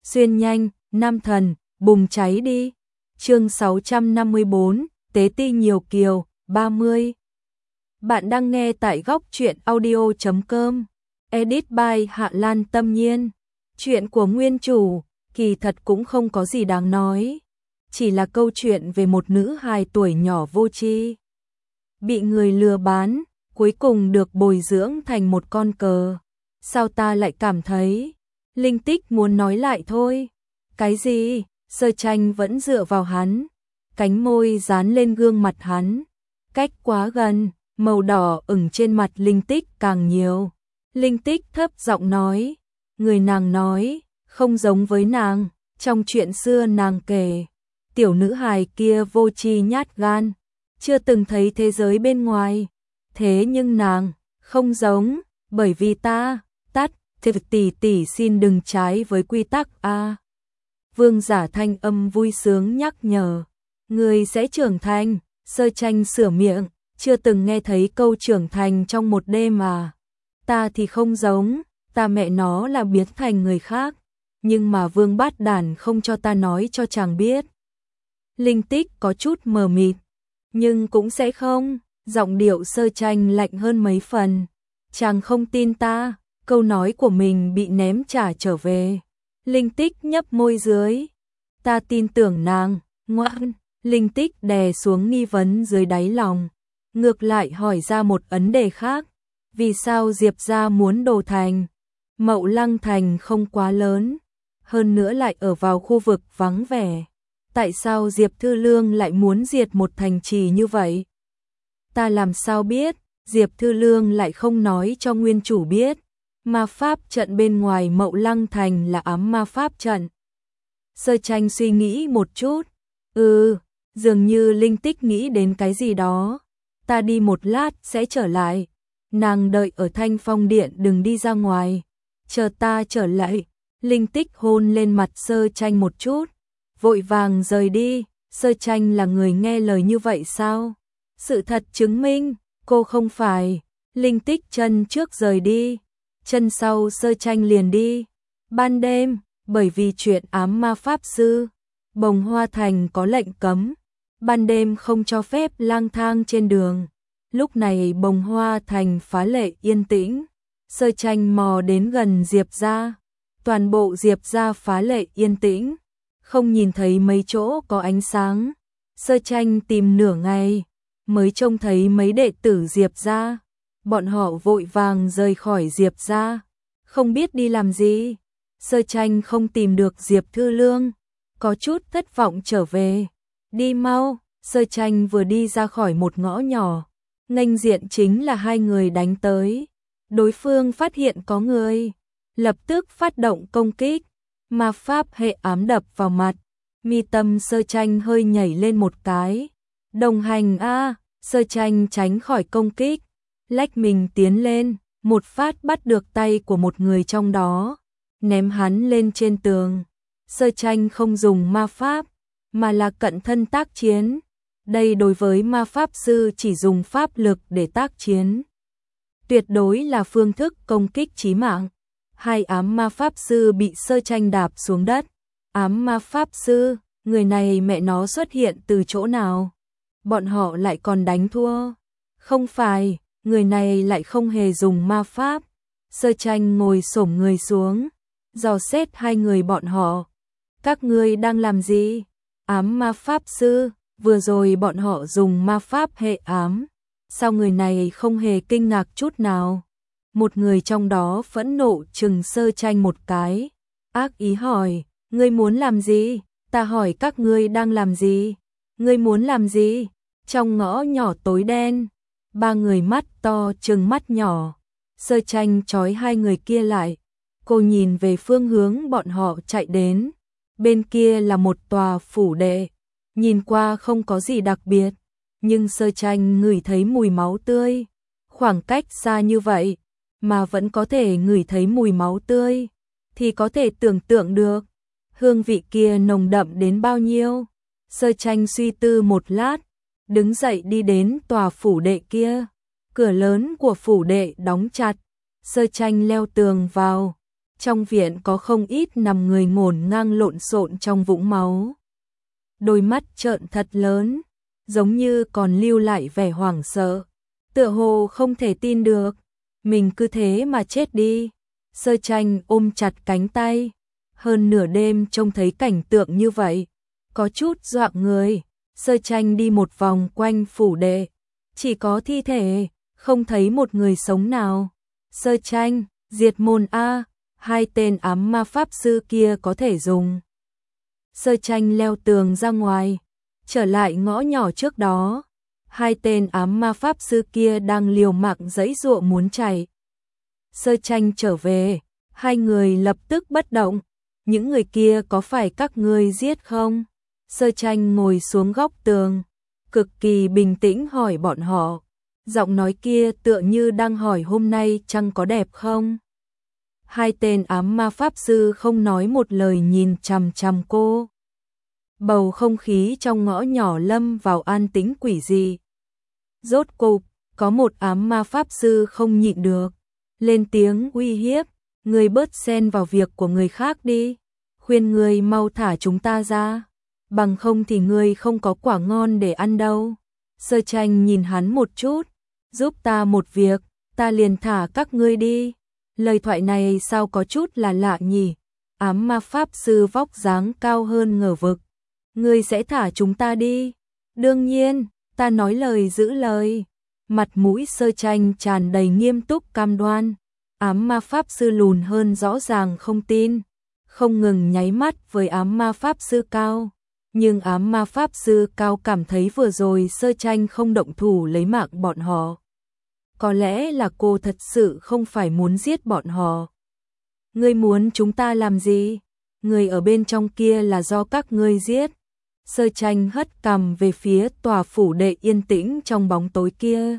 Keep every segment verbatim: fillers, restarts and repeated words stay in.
xuyên nhanh, nam thần, bùng cháy đi. Chương sáu trăm năm mươi bốn, Tế ti nhiều kiều, ba mươi. Bạn đang nghe tại góc truyện audio chấm com. Edit by Hạ Lan Tâm Nhiên. Chuyện của nguyên chủ, kỳ thật cũng không có gì đáng nói. Chỉ là câu chuyện về một nữ hài tuổi nhỏ vô tri, bị người lừa bán, cuối cùng được bồi dưỡng thành một con cờ. Sao ta lại cảm thấy Linh Tích muốn nói lại thôi. Cái gì? Sơ Tranh vẫn dựa vào hắn, cánh môi dán lên gương mặt hắn, cách quá gần, màu đỏ ửng trên mặt Linh Tích càng nhiều. Linh Tích thấp giọng nói, người nàng nói, không giống với nàng, trong chuyện xưa nàng kể, tiểu nữ hài kia vô tri nhát gan, chưa từng thấy thế giới bên ngoài, thế nhưng nàng không giống, bởi vì ta, tắt, thì tỷ tỷ xin đừng trái với quy tắc a. Vương Giả thanh âm vui sướng nhắc nhở, người sẽ trưởng thành. Sơ Tranh sửa miệng, chưa từng nghe thấy câu trưởng thành trong một đêm à. Ta thì không giống, ta mẹ nó là biến thành người khác, nhưng mà Vương Bát Đản không cho ta nói cho chàng biết. Linh Tích có chút mờ mịt, nhưng cũng sẽ không, giọng điệu Sơ Tranh lạnh hơn mấy phần. Chàng không tin ta, câu nói của mình bị ném trả trở về. Linh Tích nhấp môi dưới, ta tin tưởng nàng, ngoan. Linh Tích đè xuống nghi vấn dưới đáy lòng, ngược lại hỏi ra một vấn đề khác, vì sao Diệp gia muốn đổ thành? Mậu Lăng thành không quá lớn, hơn nữa lại ở vào khu vực vắng vẻ, tại sao Diệp Thư Lương lại muốn diệt một thành trì như vậy? Ta làm sao biết? Diệp Thư Lương lại không nói cho nguyên chủ biết. Ma pháp trận bên ngoài Mậu Lăng thành là ám ma pháp trận. Sơ Tranh suy nghĩ một chút, ừ, dường như Linh Tích nghĩ đến cái gì đó. Ta đi một lát sẽ trở lại, nàng đợi ở Thanh Phong Điện đừng đi ra ngoài, chờ ta trở lại. Linh Tích hôn lên mặt Sơ Tranh một chút, vội vàng rời đi. Sơ Tranh là người nghe lời như vậy sao? Sự thật chứng minh, cô không phải. Linh Tích chân trước rời đi, chân sau Sơ Tranh liền đi. Ban đêm, bởi vì chuyện ám ma pháp sư, Bồng Hoa Thành có lệnh cấm, ban đêm không cho phép lang thang trên đường. Lúc này Bồng Hoa Thành phá lệ yên tĩnh. Sơ Tranh mò đến gần Diệp gia, toàn bộ Diệp gia phá lệ yên tĩnh, không nhìn thấy mấy chỗ có ánh sáng. Sơ Tranh tìm nửa ngày, mới trông thấy mấy đệ tử Diệp gia. Bọn họ vội vàng rời khỏi Diệp gia, không biết đi làm gì. Sơ Tranh không tìm được Diệp Thư Lương, có chút thất vọng trở về. Đi mau. Sơ Tranh vừa đi ra khỏi một ngõ nhỏ, nghênh diện chính là hai người đánh tới. Đối phương phát hiện có người, lập tức phát động công kích, ma pháp hệ ám đập vào mặt. Mi tâm Sơ Tranh hơi nhảy lên một cái. Đồng hành a. Sơ Tranh tránh khỏi công kích, lách mình tiến lên, một phát bắt được tay của một người trong đó, ném hắn lên trên tường. Sơ Tranh không dùng ma pháp, mà là cận thân tác chiến. Đây đối với ma pháp sư chỉ dùng pháp lực để tác chiến, tuyệt đối là phương thức công kích chí mạng. Hai ám ma pháp sư bị Sơ Tranh đạp xuống đất. Ám ma pháp sư, người này mẹ nó xuất hiện từ chỗ nào? Bọn họ lại còn đánh thua? Không phải, người này lại không hề dùng ma pháp. Sơ Tranh ngồi xổm người xuống, dò xét hai người bọn họ. Các ngươi đang làm gì? Ám ma pháp sư, vừa rồi bọn họ dùng ma pháp hệ ám, sao người này không hề kinh ngạc chút nào? Một người trong đó phẫn nộ trừng Sơ Tranh một cái, ác ý hỏi, ngươi muốn làm gì? Ta hỏi các ngươi đang làm gì? Ngươi muốn làm gì? Trong ngõ nhỏ tối đen, ba người mắt to trừng mắt nhỏ. Sơ Tranh trói hai người kia lại, cô nhìn về phương hướng bọn họ chạy đến. Bên kia là một tòa phủ đệ, nhìn qua không có gì đặc biệt, nhưng Sơ Tranh ngửi thấy mùi máu tươi. Khoảng cách xa như vậy mà vẫn có thể ngửi thấy mùi máu tươi, thì có thể tưởng tượng được hương vị kia nồng đậm đến bao nhiêu. Sơ Tranh suy tư một lát, đứng dậy đi đến tòa phủ đệ kia. Cửa lớn của phủ đệ đóng chặt, Sơ Tranh leo tường vào, Trong viện có không ít nằm người ngổn ngang lộn xộn trong vũng máu. Đôi mắt trợn thật lớn, giống như còn lưu lại vẻ hoảng sợ, tựa hồ không thể tin được, mình cứ thế mà chết đi. Sơ Tranh ôm chặt cánh tay, hơn nửa đêm trông thấy cảnh tượng như vậy, có chút dọa người. Sơ Tranh đi một vòng quanh phủ đệ, chỉ có thi thể, không thấy một người sống nào. Sơ Tranh, diệt môn a, hai tên ám ma pháp sư kia có thể dùng. Sơ Tranh leo tường ra ngoài, trở lại ngõ nhỏ trước đó. Hai tên ám ma pháp sư kia đang liều mạng giãy giụa muốn chạy. Sơ Tranh trở về, hai người lập tức bất động. Những người kia có phải các ngươi giết không? Sơ Tranh ngồi xuống góc tường, cực kỳ bình tĩnh hỏi bọn họ. Giọng nói kia tựa như đang hỏi hôm nay trăng có đẹp không? Hai tên ám ma pháp sư không nói một lời nhìn chằm chằm cô. Bầu không khí trong ngõ nhỏ lâm vào an tĩnh quỷ dị. Rốt cục, có một ám ma pháp sư không nhịn được, lên tiếng uy hiếp, ngươi bớt xen vào việc của người khác đi, khuyên ngươi mau thả chúng ta ra, bằng không thì ngươi không có quả ngon để ăn đâu. Sơ Tranh nhìn hắn một chút, giúp ta một việc, ta liền thả các ngươi đi. Lời thoại này sao có chút là lạ nhỉ? Ám ma pháp sư vóc dáng cao hơn ngờ vực. Ngươi sẽ thả chúng ta đi? Đương nhiên, ta nói lời giữ lời. Mặt mũi Sơ Tranh tràn đầy nghiêm túc cam đoan. Ám ma pháp sư lùn hơn rõ ràng không tin, không ngừng nháy mắt với ám ma pháp sư cao. Nhưng ám ma pháp sư cao cảm thấy vừa rồi Sơ Tranh không động thủ lấy mạng bọn họ. Có lẽ là cô thật sự không phải muốn giết bọn họ. Ngươi muốn chúng ta làm gì? Người ở bên trong kia là do các ngươi giết. Sơ Tranh hất cằm về phía tòa phủ đệ yên tĩnh trong bóng tối kia.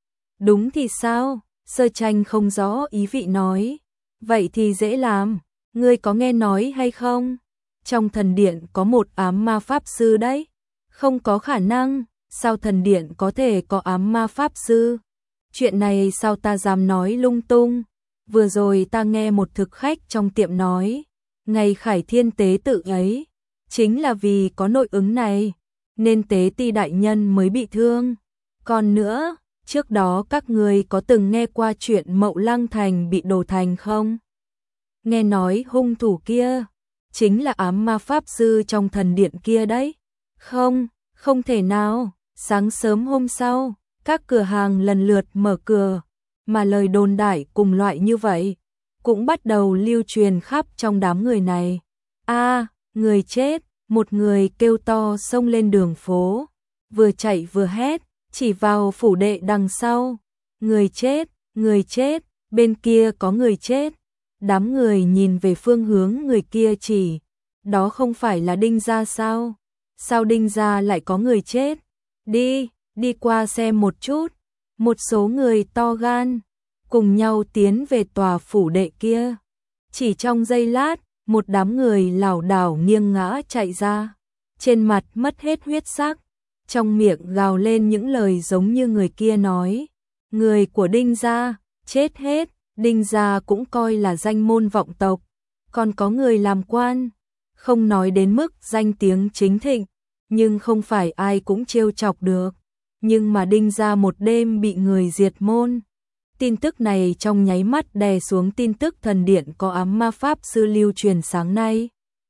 Đúng thì sao? Sơ Tranh không rõ ý vị nói. Vậy thì dễ làm, ngươi có nghe nói hay không? Trong thần điện có một ám ma pháp sư đấy. Không có khả năng, sao thần điện có thể có ám ma pháp sư? Chuyện này sao ta dám nói lung tung? Vừa rồi ta nghe một thực khách trong tiệm nói, ngày Khải Thiên tế tự ấy, chính là vì có nội ứng này, nên tế ti đại nhân mới bị thương. Còn nữa, trước đó các người có từng nghe qua chuyện Mậu Lăng Thành bị đổ thành không? Nghe nói hung thủ kia chính là ám ma pháp sư trong thần điện kia đấy. Không, không thể nào. Sáng sớm hôm sau, các cửa hàng lần lượt mở cửa, mà lời đồn đại cùng loại như vậy cũng bắt đầu lưu truyền khắp trong đám người này. A, người chết, một người kêu to xông lên đường phố, vừa chạy vừa hét, chỉ vào phủ đệ đằng sau. Người chết, người chết, bên kia có người chết. Đám người nhìn về phương hướng người kia chỉ, đó không phải là Đinh gia sao? Sao Đinh gia lại có người chết? Đi, đi qua xem một chút. Một số người to gan, cùng nhau tiến về tòa phủ đệ kia. Chỉ trong giây lát, một đám người lảo đảo nghiêng ngã chạy ra, trên mặt mất hết huyết sắc, trong miệng gào lên những lời giống như người kia nói. Người của Đinh gia, chết hết. Đinh gia cũng coi là danh môn vọng tộc, còn có người làm quan, không nói đến mức danh tiếng chính thịnh, nhưng không phải ai cũng trêu chọc được. Nhưng mà Đinh gia một đêm bị người diệt môn. Tin tức này trong nháy mắt đè xuống tin tức thần điện có ám ma pháp sư lưu truyền sáng nay.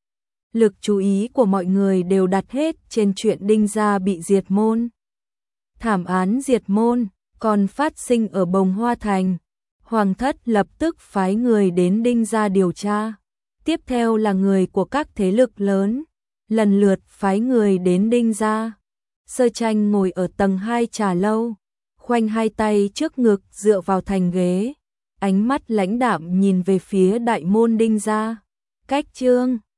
Lực chú ý của mọi người đều đặt hết trên chuyện Đinh gia bị diệt môn. Thảm án diệt môn còn phát sinh ở Bồng Hoa Thành. Hoàng thất lập tức phái người đến Đinh gia điều tra. Tiếp theo là người của các thế lực lớn, lần lượt phái người đến Đinh gia. Sơ Tranh ngồi ở tầng hai trà lâu, khoanh hai tay trước ngực dựa vào thành ghế, ánh mắt lãnh đạm nhìn về phía đại môn Đinh gia. Cách Trương